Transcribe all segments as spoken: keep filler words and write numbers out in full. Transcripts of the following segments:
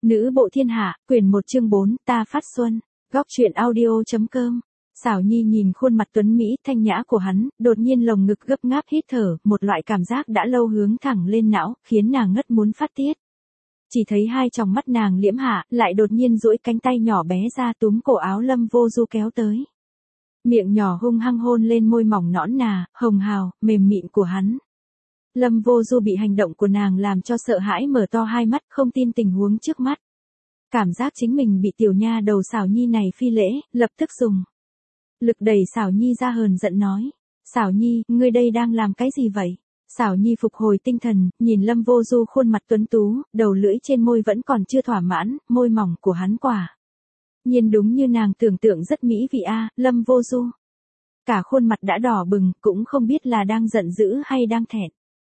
Nữ bộ thiên hạ, quyển một chương bốn, ta phát xuân. Góc truyện audio.com. Xảo Nhi nhìn khuôn mặt tuấn Mỹ thanh nhã của hắn, đột nhiên lồng ngực gấp ngáp hít thở, một loại cảm giác đã lâu hướng thẳng lên não, khiến nàng ngất muốn phát tiết. Chỉ thấy hai tròng mắt nàng liễm hạ, lại đột nhiên duỗi cánh tay nhỏ bé ra túm cổ áo Lâm Vô Du kéo tới. Miệng nhỏ hung hăng hôn lên môi mỏng nõn nà, hồng hào, mềm mịn của hắn. Lâm Vô Du bị hành động của nàng làm cho sợ hãi mở to hai mắt, không tin tình huống trước mắt. Cảm giác chính mình bị tiểu nha đầu Xảo Nhi này phi lễ, lập tức dùng lực đẩy Xảo Nhi ra hờn giận nói. Xảo Nhi, ngươi đây đang làm cái gì vậy? Xảo Nhi phục hồi tinh thần, nhìn Lâm Vô Du khuôn mặt tuấn tú, đầu lưỡi trên môi vẫn còn chưa thỏa mãn, môi mỏng của hắn quả nhiên đúng như nàng tưởng tượng rất mỹ vị a, Lâm Vô Du. Cả khuôn mặt đã đỏ bừng, cũng không biết là đang giận dữ hay đang thẹn.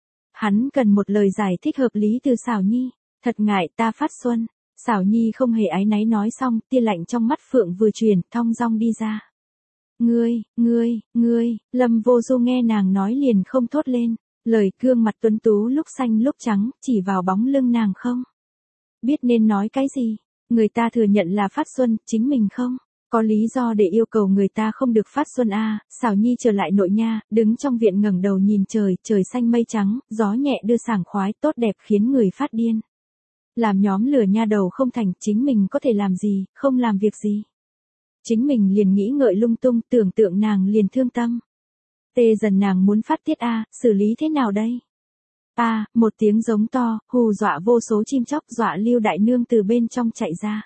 Hắn cần một lời giải thích hợp lý từ Xảo Nhi. Thật ngại ta phát xuân. Xảo Nhi không hề áy náy nói xong, tia lạnh trong mắt Phượng vừa truyền, thong dong đi ra. Ngươi, ngươi, ngươi, Lâm Vô Du nghe nàng nói liền không thốt lên. Lời gương mặt tuấn tú lúc xanh lúc trắng, chỉ vào bóng lưng nàng không biết nên nói cái gì. Người ta thừa nhận là phát xuân, chính mình không có lý do để yêu cầu người ta không được phát xuân a. À. Xảo Nhi trở lại nội nha, đứng trong viện ngẩng đầu nhìn trời, trời xanh mây trắng, gió nhẹ đưa sảng khoái, tốt đẹp khiến người phát điên. Làm nhóm lửa nha đầu không thành, chính mình có thể làm gì, không làm việc gì. Chính mình liền nghĩ ngợi lung tung, tưởng tượng nàng liền thương tâm. Tê dần nàng muốn phát tiết a, à, xử lý thế nào đây? A, à, một tiếng giống to, hù dọa vô số chim chóc, dọa Lưu Đại Nương từ bên trong chạy ra.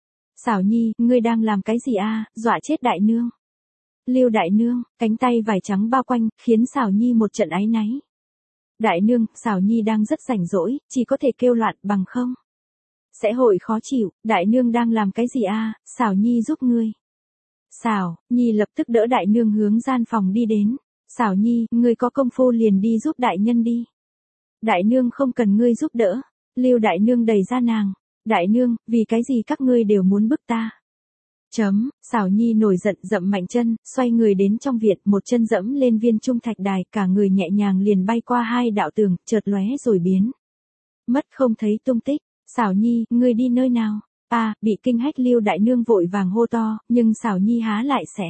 Xảo Nhi, ngươi đang làm cái gì a? À? Dọa chết Đại Nương. Lưu Đại Nương, cánh tay vải trắng bao quanh, khiến Xảo Nhi một trận áy náy. Đại Nương, Xảo Nhi đang rất rảnh rỗi, chỉ có thể kêu loạn, bằng không sẽ hội khó chịu. Đại Nương đang làm cái gì a? À? Xảo Nhi giúp ngươi. Xảo Nhi lập tức đỡ Đại Nương hướng gian phòng đi đến. Xảo Nhi, ngươi có công phu liền đi giúp đại nhân đi. Đại Nương không cần ngươi giúp đỡ. Lưu Đại Nương đẩy ra nàng. Đại Nương, vì cái gì các ngươi đều muốn bức ta? Chấm, Xảo Nhi nổi giận dậm mạnh chân, xoay người đến trong viện, một chân dẫm lên viên trung thạch đài, cả người nhẹ nhàng liền bay qua hai đạo tường, chợt lóe rồi biến mất không thấy tung tích. Xảo Nhi, ngươi đi nơi nào? A, à, bị kinh hách Lưu Đại Nương vội vàng hô to, nhưng Xảo Nhi há lại sẽ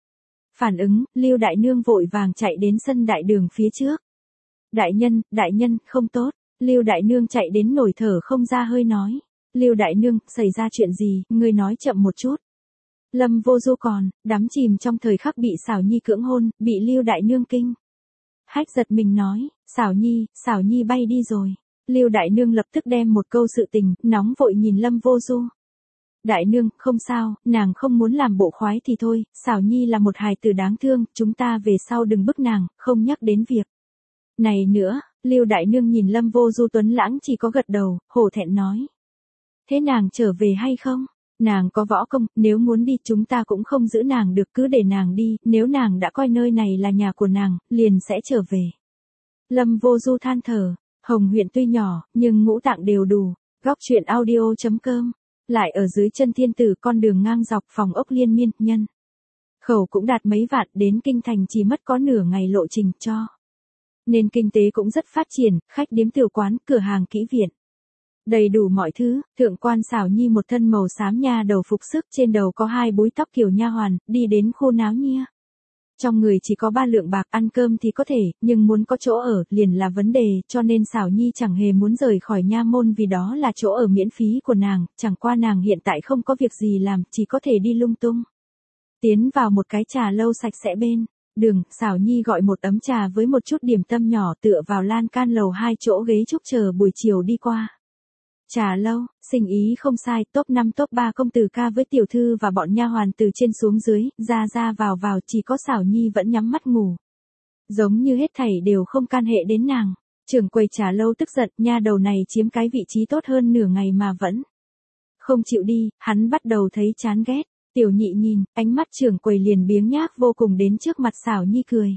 phản ứng. Lưu Đại Nương vội vàng chạy đến sân đại đường phía trước. Đại nhân, đại nhân, không tốt. Lưu Đại Nương chạy đến nổi thở không ra hơi nói. Lưu Đại Nương, xảy ra chuyện gì, ngươi nói chậm một chút. Lâm Vô Du còn đắm chìm trong thời khắc bị Xảo Nhi cưỡng hôn, bị Lưu Đại Nương kinh hách giật mình nói. Xảo Nhi, Xảo Nhi bay đi rồi. Lưu Đại Nương lập tức đem một câu sự tình, nóng vội nhìn Lâm Vô Du. Đại Nương, không sao, nàng không muốn làm bộ khoái thì thôi, Xảo Nhi là một hài tử đáng thương, chúng ta về sau đừng bức nàng, không nhắc đến việc này nữa. Lưu Đại Nương nhìn Lâm Vô Du tuấn lãng chỉ có gật đầu, hổ thẹn nói. Thế nàng trở về hay không? Nàng có võ công, nếu muốn đi chúng ta cũng không giữ nàng được, cứ để nàng đi, nếu nàng đã coi nơi này là nhà của nàng, liền sẽ trở về. Lâm Vô Du than thở, Hồng huyện tuy nhỏ, nhưng ngũ tạng đều đủ. Góc truyện audio.com. Lại ở dưới chân thiên tử, con đường ngang dọc, phòng ốc liên miên, nhân khẩu cũng đạt mấy vạn, đến kinh thành chỉ mất có nửa ngày lộ trình cho nên kinh tế cũng rất phát triển, khách điếm tiểu quán, cửa hàng kỹ viện đầy đủ mọi thứ. Thượng quan Xảo Nhi một thân màu xám nha đầu phục sức, trên đầu có hai búi tóc kiểu nha hoàn, đi đến khu náo nhia. Trong người chỉ có ba lượng bạc, ăn cơm thì có thể, nhưng muốn có chỗ ở, liền là vấn đề, cho nên Xảo Nhi chẳng hề muốn rời khỏi nha môn vì đó là chỗ ở miễn phí của nàng, chẳng qua nàng hiện tại không có việc gì làm, chỉ có thể đi lung tung. Tiến vào một cái trà lâu sạch sẽ bên đường, Xảo Nhi gọi một ấm trà với một chút điểm tâm nhỏ, tựa vào lan can lầu hai chỗ ghế trúc chờ buổi chiều đi qua. Trà lâu, sinh ý không sai, top năm top ba công tử ca với tiểu thư và bọn nha hoàn từ trên xuống dưới, ra ra vào vào, chỉ có Xảo Nhi vẫn nhắm mắt ngủ. Giống như hết thảy đều không can hệ đến nàng. Trưởng quầy trà lâu tức giận, nha đầu này chiếm cái vị trí tốt hơn nửa ngày mà vẫn không chịu đi, hắn bắt đầu thấy chán ghét. Tiểu nhị nhìn, ánh mắt trưởng quầy liền biếng nhác vô cùng, đến trước mặt Xảo Nhi cười.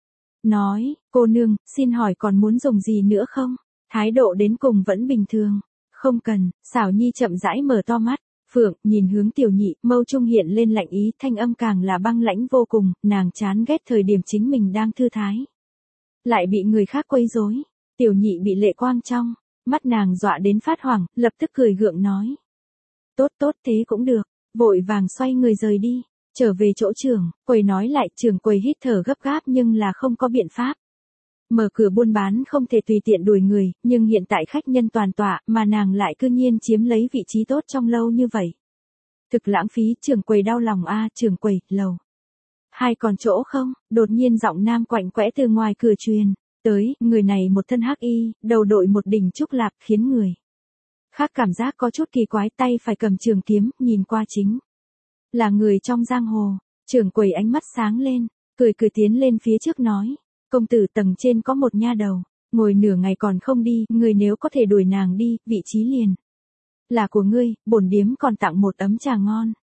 Nói, cô nương, xin hỏi còn muốn dùng gì nữa không? Thái độ đến cùng vẫn bình thường. Không cần. Xảo Nhi chậm rãi mở to mắt. Phượng, nhìn hướng tiểu nhị, mâu trung hiện lên lạnh ý, thanh âm càng là băng lãnh vô cùng, nàng chán ghét thời điểm chính mình đang thư thái lại bị người khác quấy rối. Tiểu nhị bị lệ quang trong mắt nàng dọa đến phát hoảng, lập tức cười gượng nói. Tốt tốt thế cũng được, vội vàng xoay người rời đi, trở về chỗ trưởng, quầy nói lại, trưởng quầy hít thở gấp gáp nhưng là không có biện pháp. Mở cửa buôn bán không thể tùy tiện đuổi người, nhưng hiện tại khách nhân toàn tọa, mà nàng lại cư nhiên chiếm lấy vị trí tốt trong lâu như vậy. Thực lãng phí, trưởng quầy đau lòng a, trưởng quầy, lầu hai còn chỗ không? Đột nhiên giọng nam quạnh quẽ từ ngoài cửa truyền tới, người này một thân hắc y, đầu đội một đỉnh trúc lạp, khiến người khác cảm giác có chút kỳ quái, tay phải cầm trường kiếm, nhìn qua chính là người trong giang hồ. Trưởng quầy ánh mắt sáng lên, cười cười tiến lên phía trước nói, công tử tầng trên có một nha đầu, ngồi nửa ngày còn không đi, người nếu có thể đuổi nàng đi, vị trí liền là của ngươi, bổn điếm còn tặng một ấm trà ngon.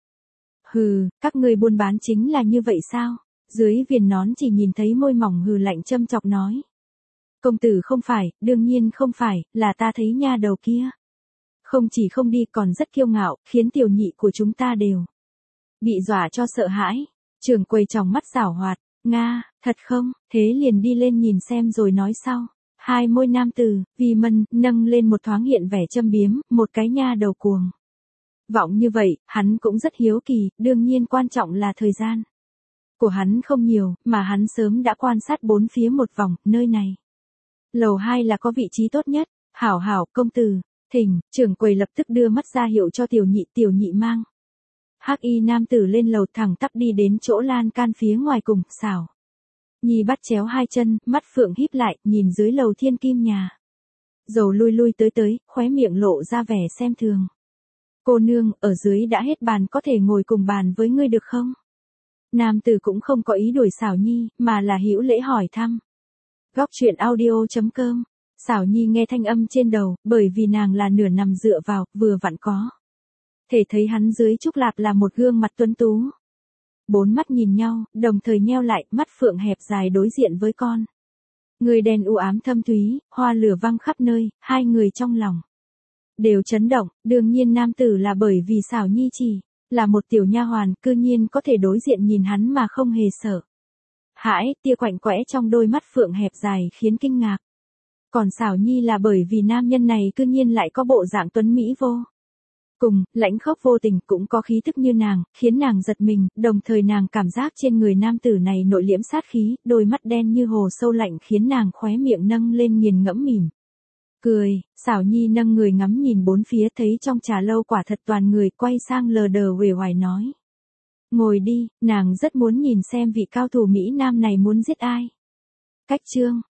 Hừ, các ngươi buôn bán chính là như vậy sao? Dưới viền nón chỉ nhìn thấy môi mỏng hừ lạnh châm chọc nói. Công tử không phải, đương nhiên không phải, là ta thấy nha đầu kia. Không chỉ không đi còn rất kiêu ngạo, khiến tiểu nhị của chúng ta đều bị dọa cho sợ hãi. Trưởng quầy tròng mắt giảo hoạt, Nga, thật không, thế liền đi lên nhìn xem rồi nói sau. Hai môi nam tử, vì mân, nâng lên một thoáng hiện vẻ châm biếm, một cái nha đầu cuồng vọng như vậy, hắn cũng rất hiếu kỳ, đương nhiên quan trọng là thời gian của hắn không nhiều, mà hắn sớm đã quan sát bốn phía một vòng, nơi này lầu hai là có vị trí tốt nhất. Hảo hảo, công tử, thỉnh. Trưởng quầy lập tức đưa mắt ra hiệu cho tiểu nhị, tiểu nhị mang hắc y nam tử lên lầu, thẳng tắp đi đến chỗ lan can phía ngoài cùng. Xảo Nhi bắt chéo hai chân, mắt phượng híp lại, nhìn dưới lầu thiên kim nhà dầu lui lui tới tới, khóe miệng lộ ra vẻ xem thường. Cô nương, ở dưới đã hết bàn, có thể ngồi cùng bàn với ngươi được không? Nam tử cũng không có ý đuổi Xảo Nhi, mà là hữu lễ hỏi thăm. Góc truyện audio chấm com. Xảo Nhi nghe thanh âm trên đầu, bởi vì nàng là nửa nằm dựa vào, vừa vặn có thể thấy hắn dưới trúc lạp là một gương mặt tuấn tú. Bốn mắt nhìn nhau, đồng thời nheo lại, mắt phượng hẹp dài đối diện với con người đen u ám thâm thúy, hoa lửa văng khắp nơi, hai người trong lòng đều chấn động. Đương nhiên nam tử là bởi vì Xảo Nhi chỉ là một tiểu nha hoàn, cư nhiên có thể đối diện nhìn hắn mà không hề sợ hãi, tia quạnh quẽ trong đôi mắt phượng hẹp dài khiến kinh ngạc. Còn Xảo Nhi là bởi vì nam nhân này cư nhiên lại có bộ dạng tuấn mỹ vô cùng, lãnh khốc vô tình, cũng có khí thức như nàng, khiến nàng giật mình, đồng thời nàng cảm giác trên người nam tử này nội liễm sát khí, đôi mắt đen như hồ sâu lạnh khiến nàng khóe miệng nâng lên nghiền ngẫm mỉm cười. Xảo Nhi nâng người ngắm nhìn bốn phía, thấy trong trà lâu quả thật toàn người, quay sang lờ đờ uể oải nói. Ngồi đi, nàng rất muốn nhìn xem vị cao thủ Mỹ Nam này muốn giết ai. Cách chương